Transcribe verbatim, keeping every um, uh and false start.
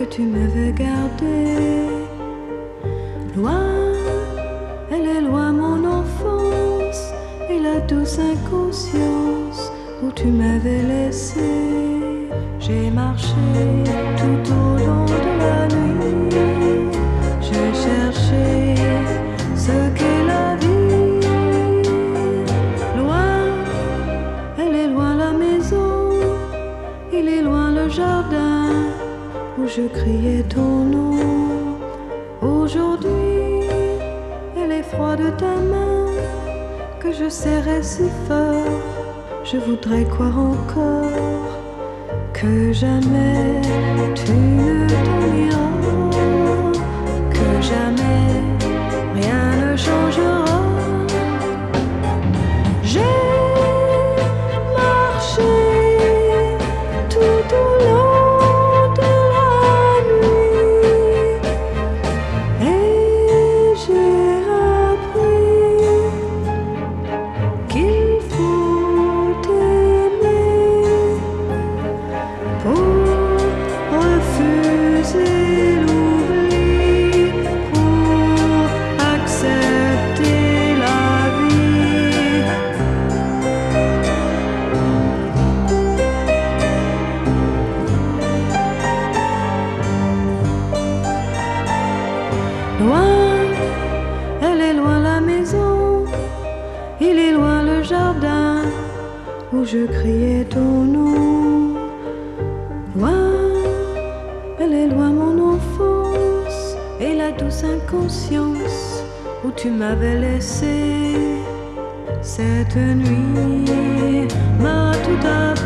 que tu m'avais gardé. Loin, elle est loin mon enfance et la douce inconscience où tu m'avais laissé. J'ai marché tout au long de la nuit, j'ai cherché ce qu'est la vie. Loin, elle est loin la maison, il est loin le jardin où je criais ton nom. Aujourd'hui, elle est froide ta main que je serrais si fort. Je voudrais croire encore que jamais tu ne t'en iras, que jamais rien ne changera. J'ai marché tout au long de la nuit et j'ai appris qu'il faut aimer pour refuser l'oubli, pour accepter la vie. Loin, elle est loin la maison, il est loin le jardin où je criais ton nom. Loin, elle est loin mon enfance et la douce inconscience où tu m'avais laissé. Cette nuit m'a tout appris.